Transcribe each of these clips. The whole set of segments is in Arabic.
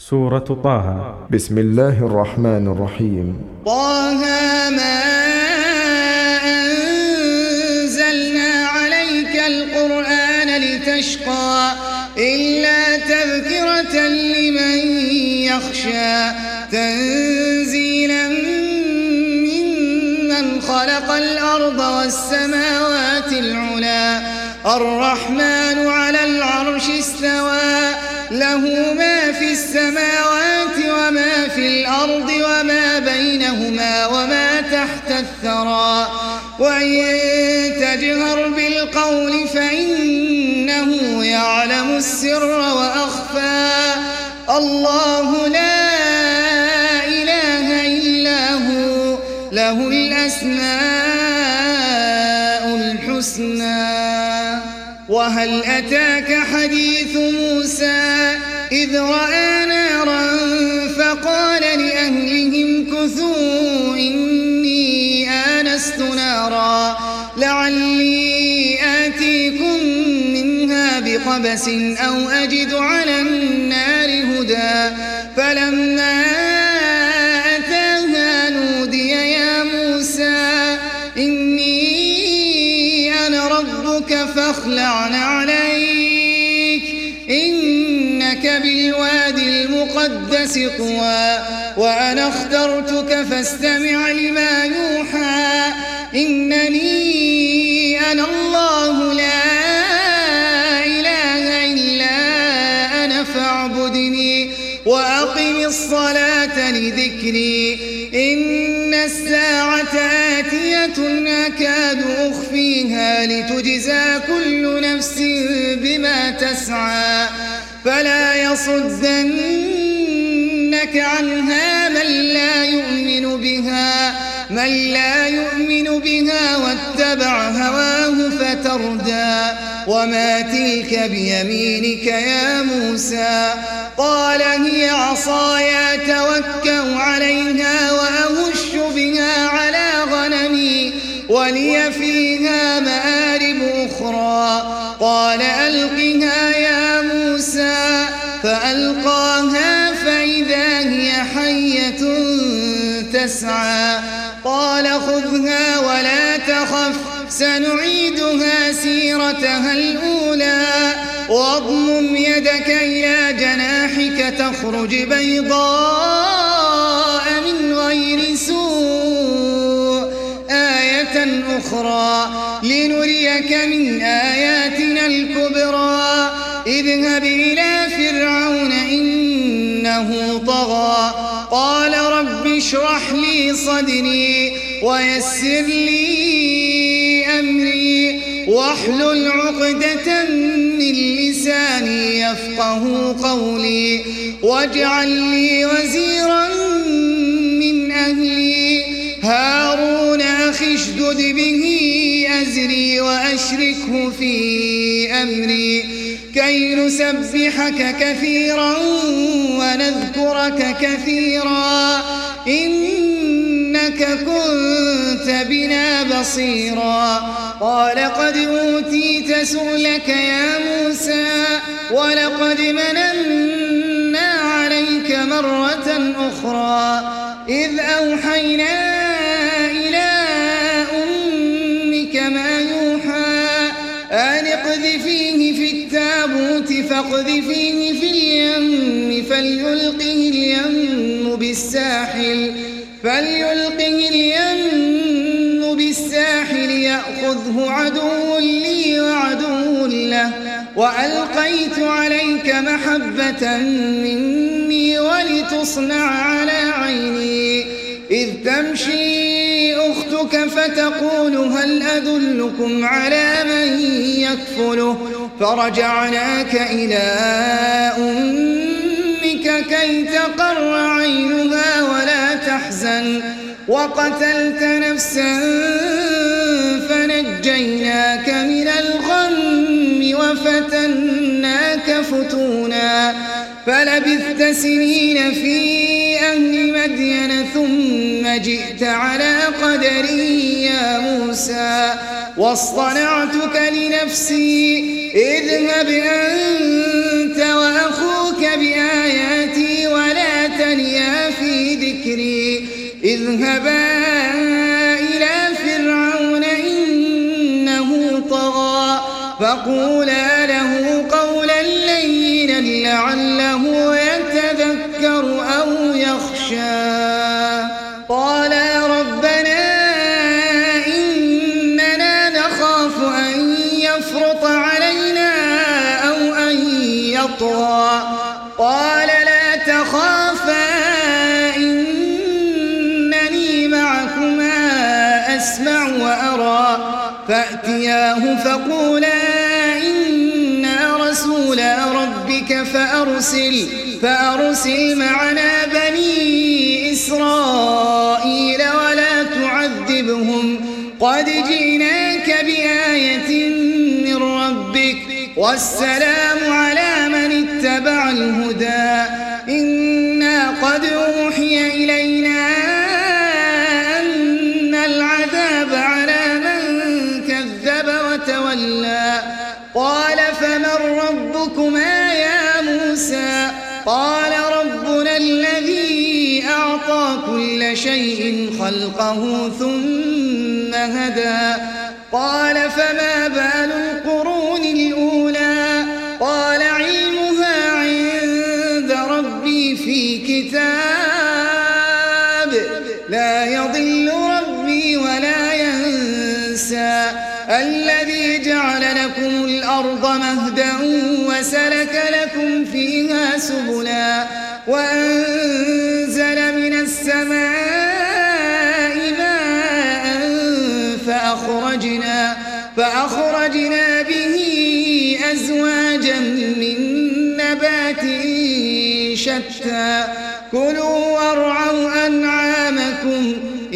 سورة طه. بسم الله الرحمن الرحيم. طه ما أنزلنا عليك القرآن لتشقى إلا تذكرة لمن يخشى تنزيلا ممن خلق الأرض والسماوات العلى الرحمن على العرش استوى له ما في السماوات وما في الأرض وما بينهما وما تحت الثرى وإن تجهر بالقول فإنه يعلم السر وأخفى الله لا إله إلا هو له الأسماء الحسنى. وهل أتاك حديث موسى إذ رأى نارا فقال لأهلهم كثوا إني آنست نارا لعلي آتيكم منها بقبس أو أجد على النار هدى فلما أتاها نودي يا موسى إني أنا ربك فاخلع عليك إنك بالوادي المقدس طوى وأنا اخترتك فاستمع لما يوحى إنني أنا الله لا إله إلا أنا فاعبدني وأقم الصلاة لذكري إن الساعة آتية أكاد أخفيها لتجزى كل نفس بما تسعى فلا يصدنك عنها من لا يؤمن بها واتبع هواه فتردى. وما تلك بيمينك يا موسى قال هي عصاي أتوكأ عليها وأهش بها على غنمي ولي فيها مآرب أخرى قال ألقها يا موسى فألقاها فإذا هي حية تسعى قال خذها ولا تخف سنعيدها سيرتها الأولى واضمم يدك إلى جناحك تخرج بيضاء من غير سوء آية أخرى لنريك من آياتنا الكبرى اذهب إلى فرعون إنه طغى قال رب اشرح لي صدري ويسر لي أمري واحلل عقدة من لساني يفقه قولي واجعل لي وزيرا من أهلي هارون أخي اشدد به أزري وأشركه في أمري كي نسبحك كثيرا ونذكرك كثيرا إنك كنت بنا بصيرا قال قد أوتيت سؤلك يا موسى ولقد مننا عليك مرة أخرى إذ أوحينا إلى أمك ما يوحى أن اقذفيه في التابوت فاقذفيه في اليم فليلقه اليم بالساحل يأخذه عدو لي وعدو له وألقيت عليك محبة مني ولتصنع على عيني إذ تمشي أختك فتقول هل أدلكم على من يكفله فرجعناك إلى أمك كي تقر عينها ولا تحزن وقتلت نفسا فنجيناك من الغم وفتناك فتونا فلبثت سنين في أهل مدين ثم جئت على قدري يا موسى واصطنعتك لنفسي اذهب أنت وأخوك بآياتي اذهبا إلى فرعون إنه طغى فقولا له قولا لينا لعله يتذكر أو يخشى قالا ربنا إننا نخاف أن يفرط علينا أو أن يطغى قال لا تخافا إنني معكما أسمع وأرى فأتياه فقولا إنا رسولا ربك فأرسل معنا بني إسرائيل ولا تعذبهم قد جئناك بآية من ربك والسلام على من اتبع الهدى إنا قد أوحي إلينا أن العذاب على من كذب وتولى قال فمن ربكما يا موسى قال ربنا الذي أعطى كل شيء خلقه ثم هدى قال فما بال القرون الأولى قال علمها عند ربي في كتاب لا يضل ربي ولا ينسى الذي جعل لكم الأرض مهدا وسلك لكم فيها سبلا وأنزل من السماء ماء فأخرجنا به أزواجا من نبات شتى كلوا وارعوا أنعامكم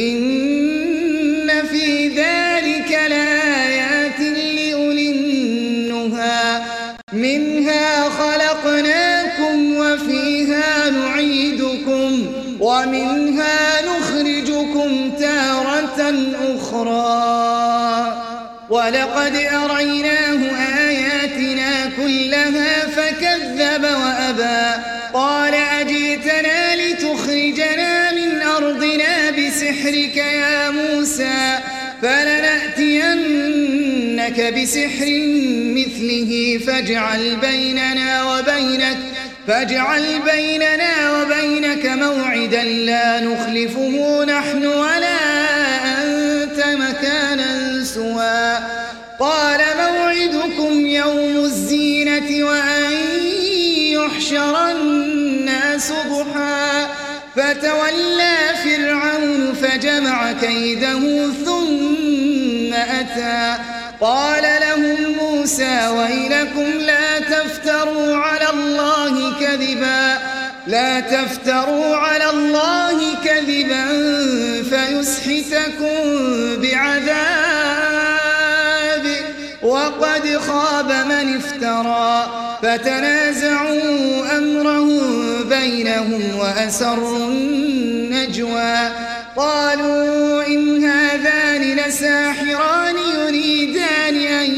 إن في ذلك لآيات لأولي النهى منها خلقناكم وفيها نعيدكم ومنها نخرجكم تارة أخرى ولقد أريناه آياتنا كلها فكذب وأبى قال أجئتنا لتخرجنا من أرضنا بسحرك يا موسى فلنأتينك بسحر مثله فاجعل بيننا وبينك موعدا لا نخلفه نحن ولا أنت مكانا سوى قال موعدكم يوم الزينة وأن يحشر الناس ضحى فتولى فرعون فجمع كيده ثم أتى قال لهم موسى ويلكم لا تفتروا على الله كذبا فيسحتكم بعذاب وقد خاب من افترى فتنازعوا أمرهم بينهم وأسروا النجوى قالوا إن هذان لساحران يريدان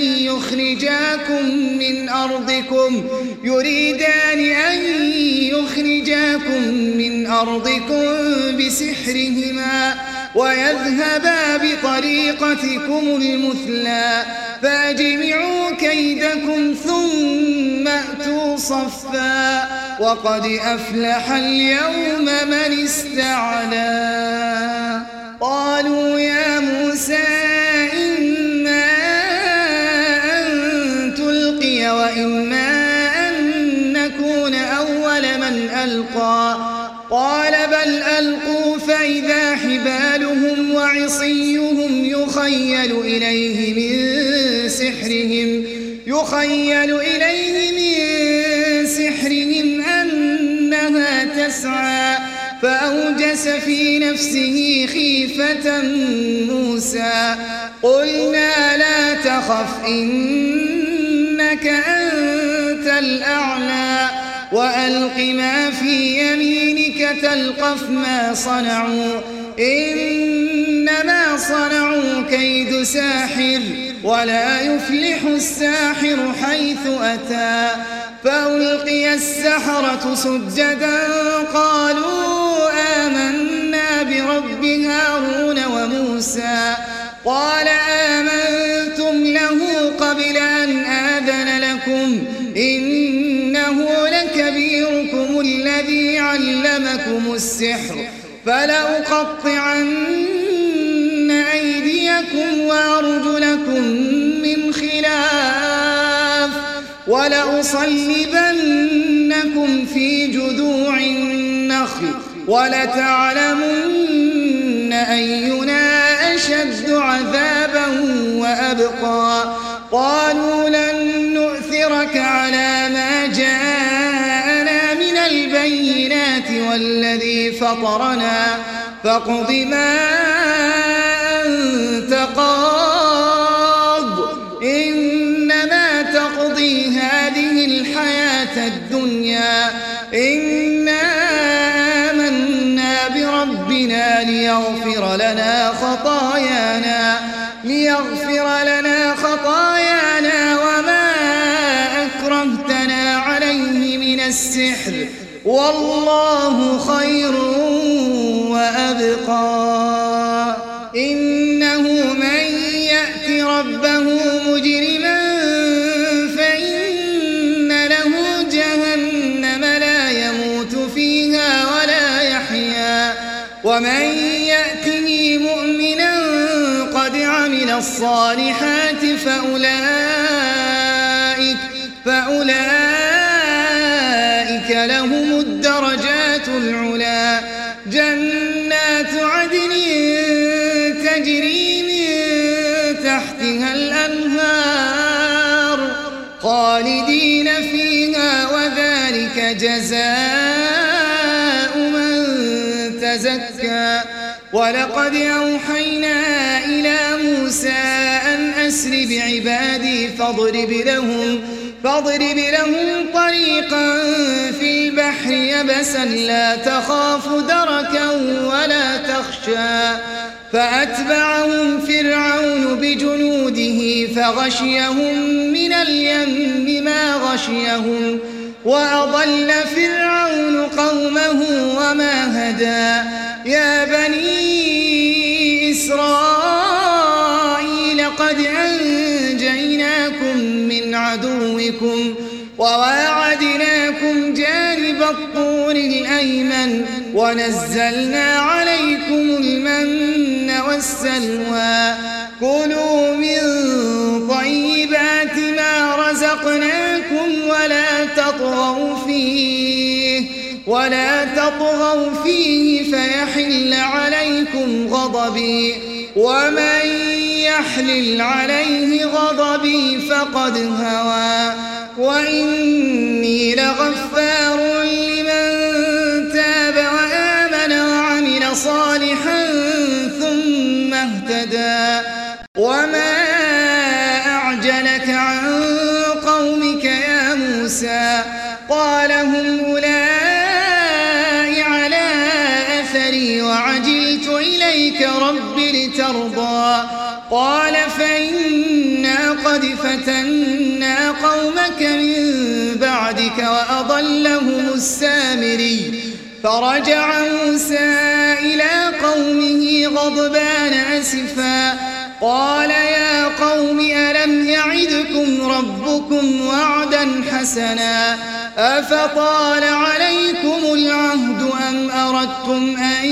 أن يخرجاكم من أرضكم بسحرهما ويذهبا بطريقتكم المثلى فأجمعوا كيدكم ثم أتوا صفا وقد أفلح اليوم من استعلى قالوا يا موسى إما أن تلقي وإما أن نكون أول من ألقى قال بل ألقوا فإذا حبالهم وعصيهم يخيل إليه من سحرهم أنها تسعى فأوجس في نفسه خيفة موسى قلنا لا تخف إنك أنت الأعلى وألق ما في يمينك تلقف ما صنعوا إنما صنعوا كيد ساحر ولا يفلح الساحر حيث أتى فألقي السحرة سجدا قالوا آمنا برب ألزمكم السحر فلأقطعن أيديكم وأرجلكم من خلاف ولأصلبنكم في جذوع النخل ولتعلمن أينا أشد عذابا وأبقى قالوا لن نؤثرك على ما جاءنا من البينات والذي فطرنا فاقض ما أنت قاض إنما تقضي هذه الحياة الدنيا إنا آمنا بربنا ليغفر لنا خطايانا وما أكرهتنا عليه من السحر والله خير وأبقى إنه من يأت ربه مجرما فإن له جهنم لا يموت فيها ولا يحيا ومن يأته مؤمنا قد عمل الصالحات فأولئك لهم الدرجات العلا جنات عدن تجري من تحتها الأنهار خالدين فيها وذلك جزاء من تزكى ولقد أوحينا إلى موسى أن أسر بعبادي فاضرب لهم طريقا في البحر يبسا لا تخاف دركا ولا تخشى فأتبعهم فرعون بجنوده فغشيهم من اليم ما غشيهم وأضل فرعون قومه وما هدى يا بني إسرائيل قد أنجيناكم من عدوكم وواعدناكم جانب الطور الأيمن ونزلنا عليكم المن والسلوى كلوا من طيبات ما رزقناكم ولا تطغوا فيه فيحل عليكم غضبي ومن يحلل عليه غضبي فقد هوى وإني لغفار لمن تاب وآمن وعمل صالحا ثم اهتدى وما أعجلك عن قومك يا موسى قال هم أولئك على أثري وعجلت إليك رب لترضى قال فإنا قد فتنا قومك من بعدك وأضلهم السامري فرجع موسى إلى قومه غضبان أسفا قال يا قوم ألم يعدكم ربكم وعدا حسنا أفطال عليكم العهد أم أردتم أن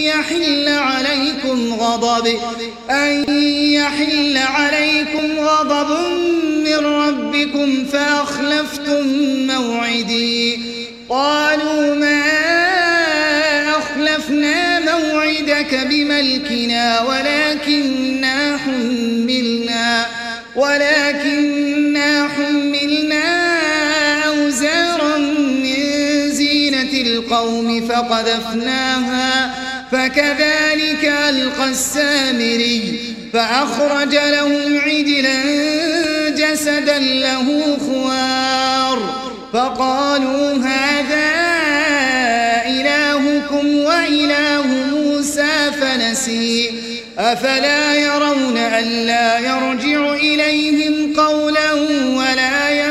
يحل عليكم غضب من ربكم فأخلفتم موعدي قالوا ما أخلفنا موعدك بملكنا ولكننا حملنا أوزارا من زينة القوم فقذفناها فكذلك ألقى السامري فأخرج لهم عجلا جسدا له خوار فقالوا هذا إلهكم وإله موسى فنسي أفلا يرون ألا يرجع إليهم قولا ولا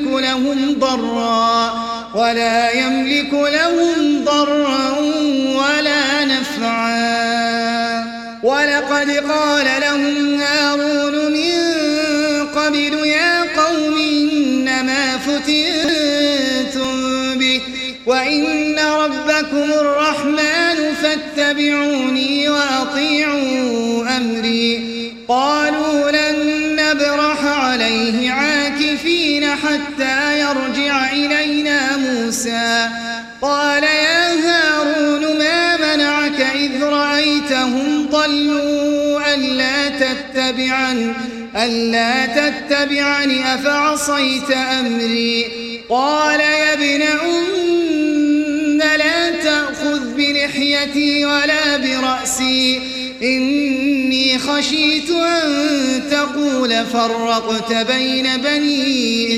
يملك لهم ضرا ولا نفعا ولقد قال لهم هارون من قبل يا قوم إنما فتنتم به وإن ربكم الرحمن فاتبعوني وأطيعوا أمري. قالوا لن نبرح عليه عاكفين حتى يرجع إلينا موسى. قال يا هارون ما منعك إذ رأيتهم ضلوا ألا تتبعني أفعصيت أمري. قال يا ابن لا تأخذ بلحيتي ولا برأسي إني خشيت أن تقول فرقت بين بني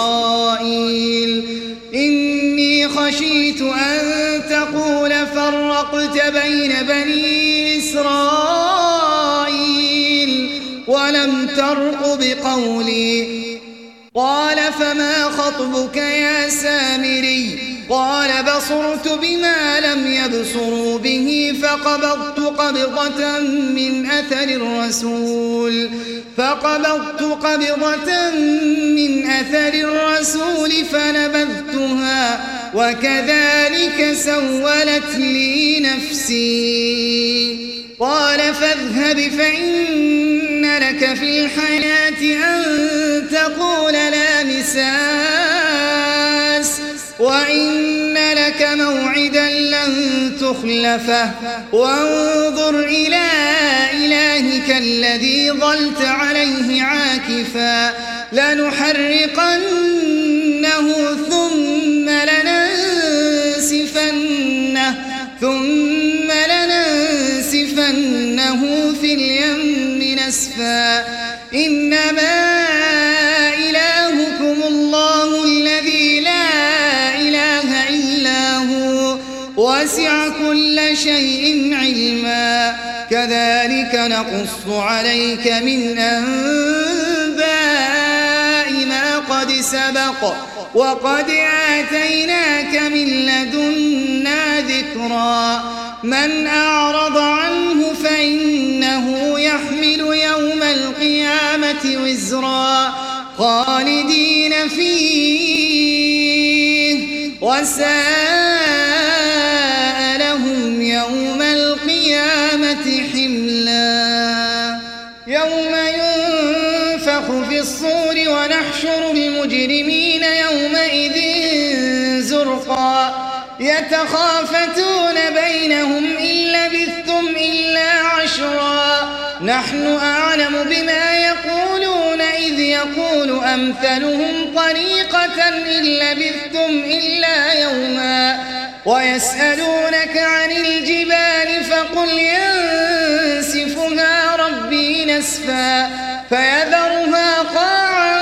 إسرائيل ولم ترقب قولي. قال فما خطبك يا سامري؟ قال بصرت بما لم يبصروا به فقبضت قبضة من أثر الرسول فنبذتها وكذلك سولت لي نفسي. قال فاذهب فإن لك في الحياة أن تقول لا مساس وإن لك موعدا لن تخلفه وانظر إلى إلهك الذي ظلت عليه عاكفا لنحرقنه ثم لننسفنه في اليم نسفا. إنما إلهكم الله الذي لا إله إلا هو وسع كل شيء علما. كذلك نقص عليك من أنباء ما قد سبق وقد آتيناك من لدنا ذكرا. من أعرض عنه فإنه يحمل يوم القيامة وزرا خالدين فيه وساء لهم يوم القيامة حملا. يوم ينفخ في الصور ونحشر المجرمين يومئذ زرقا يتخافتون بينهم إن لبثتم إلا عشرا نحن أعلم بما يقولون إذ يقول أمثلهم طريقة إن لبثتم إلا يوما. ويسألونك عن الجبال فقل ينسفها ربي نسفا فيذرها قاعا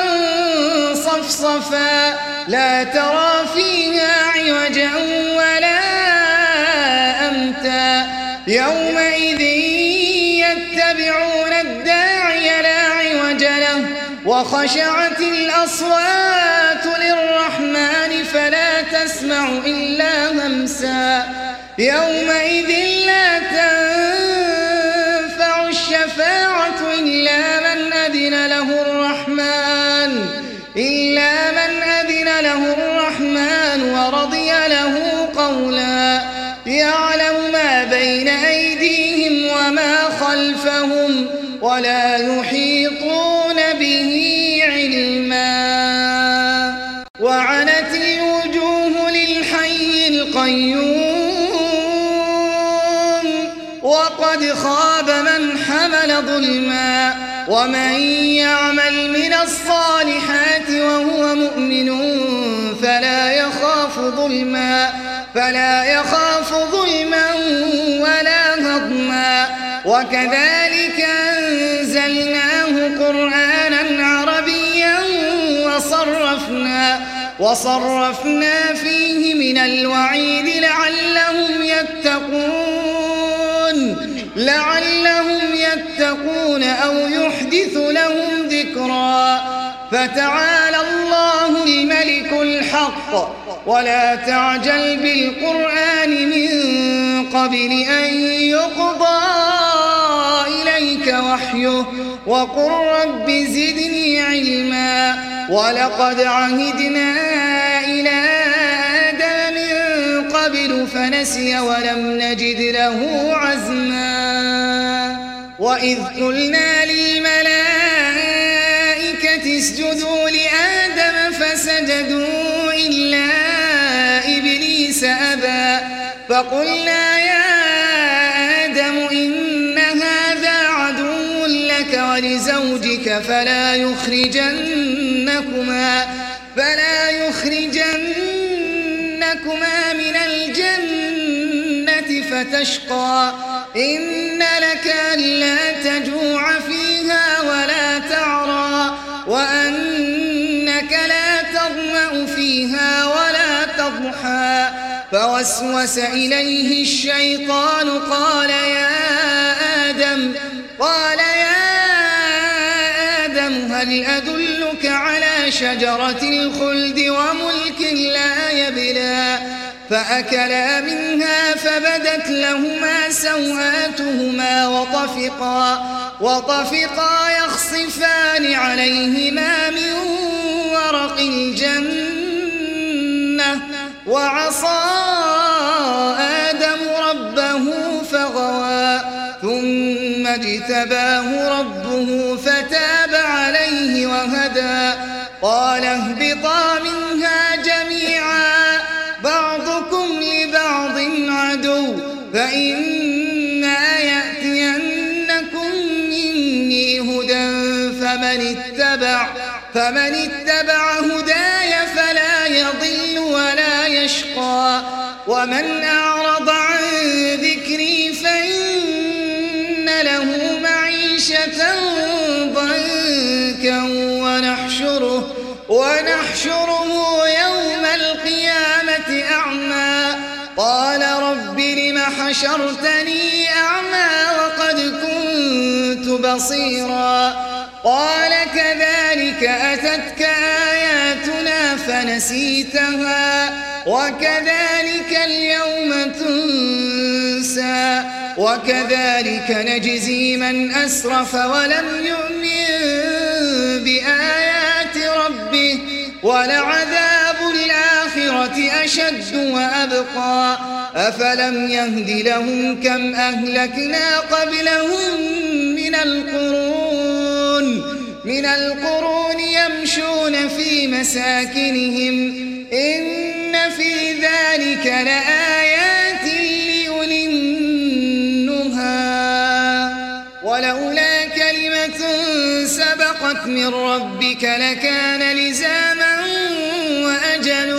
صفصفا لا ترى فيها عوجا ولا أمتا. يومئذ يتبعون الداعي لا عوج له وخشعت الأصوات للرحمن فلا تسمع إلا همسا. يومئذ لا تنفع الشفاعة إلا من أذن له الرحمن ورضي له قولا. يعلم ما بين أيديهم وما خلفهم ولا يحيطون به علما. وعنت الوجوه للحي القيوم وقد خاب من حمل ظلما. ومن يعمل من الصالحات وهو مؤمن فلا يخاف ظلما ولا هضما. وكذلك أنزلناه قرآنا عربيا وصرفنا فيه من الوعيد لعلهم يتقون أو يحدث لهم ذكرا. فتعالى الله الملك الحق ولا تعجل بالقرآن من قبل أن يقضى إليك وحيه وقل رب زدني علما. ولقد عهدنا إلى آدم من قبل فنسي ولم نجد له عزما وإذ قلنا للملائكة اسجدوا لآدم فسجدوا إلا إبليس أبى فقلنا يا آدم إن هذا عدو لك ولزوجك فلا يخرجنكما من الجنة فتشقى إن لك ألا تجوع فيها ولا تعرى وأنك لا تظمأ فيها ولا تضحى فوسوس إليه الشيطان قال يا آدم هل أدلك على شجرة الخلد وملك لا يبلى فأكلا منها فبدت لهما سوآتهما وطفقا يخصفان عليهما من ورق الجنة وعصى آدم ربه فغوى ثم اجتباه ربه فتاب عليه وهدى قال اهبطا منها جميعا بعضكم لبعض عدو فإما يأتينكم مني هدى فمن اتبع هداي فلا يضل ولا يشقى ومن أعرض عن ذكري فإن له معيشة ضنكا ونحشره يوم القيامة أعمى قال رب لم حشرتني أعمى وقد كنت بصيرا قال كذلك أتتك آياتنا فنسيتها وكذلك اليوم تنسى وكذلك نجزي من أسرف ولم يؤمن بآيات ربه ولعذاب الآخرة أشد وأبقى أفلم يهد لهم كم أهلكنا قبلهم من القرون يمشون في مساكنهم إن في ذلك لآيات لأولي النهى ولولا كلمة سبقت من ربك لكان لزاما وأجل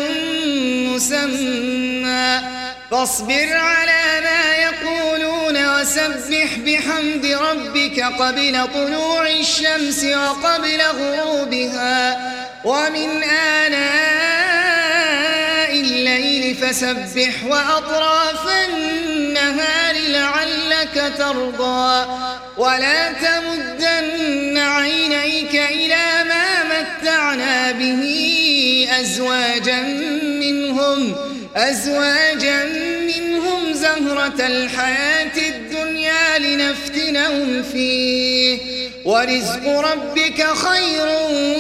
مسمى فاصبر على ما يقولون وسبح بحمد ربك قبل طلوع الشمس وقبل غروبها ومن آناء الليل فسبح وأطراف النهار لعلك ترضى ولا تمدن عينيك إلى ما متعنا به أزواجا منهم زهرة الحياة الدنيا لنفتنهم فيه ورزق ربك خير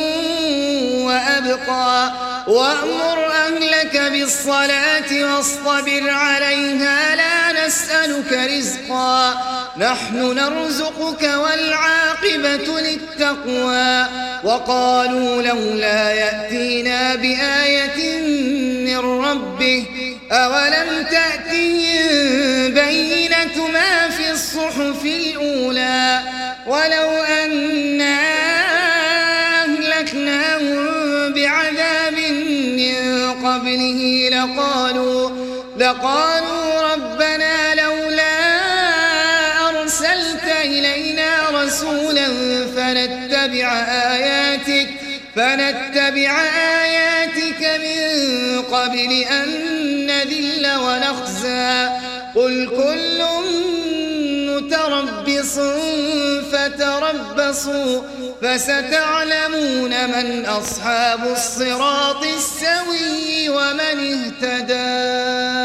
وأبقى وأمر أهلك بالصلاة واصطبر عليها لا نسألك رزقا نحن نرزقك والعاقبة للتقوى وقالوا لولا يأتينا بآية من ربه أولم تأتهم بينة ما في الصحف الأولى ولو أنا أهلكناهم بعذاب من قبله لقالوا ربنا لولا أرسلت إلينا رسولا فنتبع آياتك من قبل أن نذل ونخزى قل كل متربص فتربصوا فستعلمون من أصحاب الصراط السوي ومن اهتدى.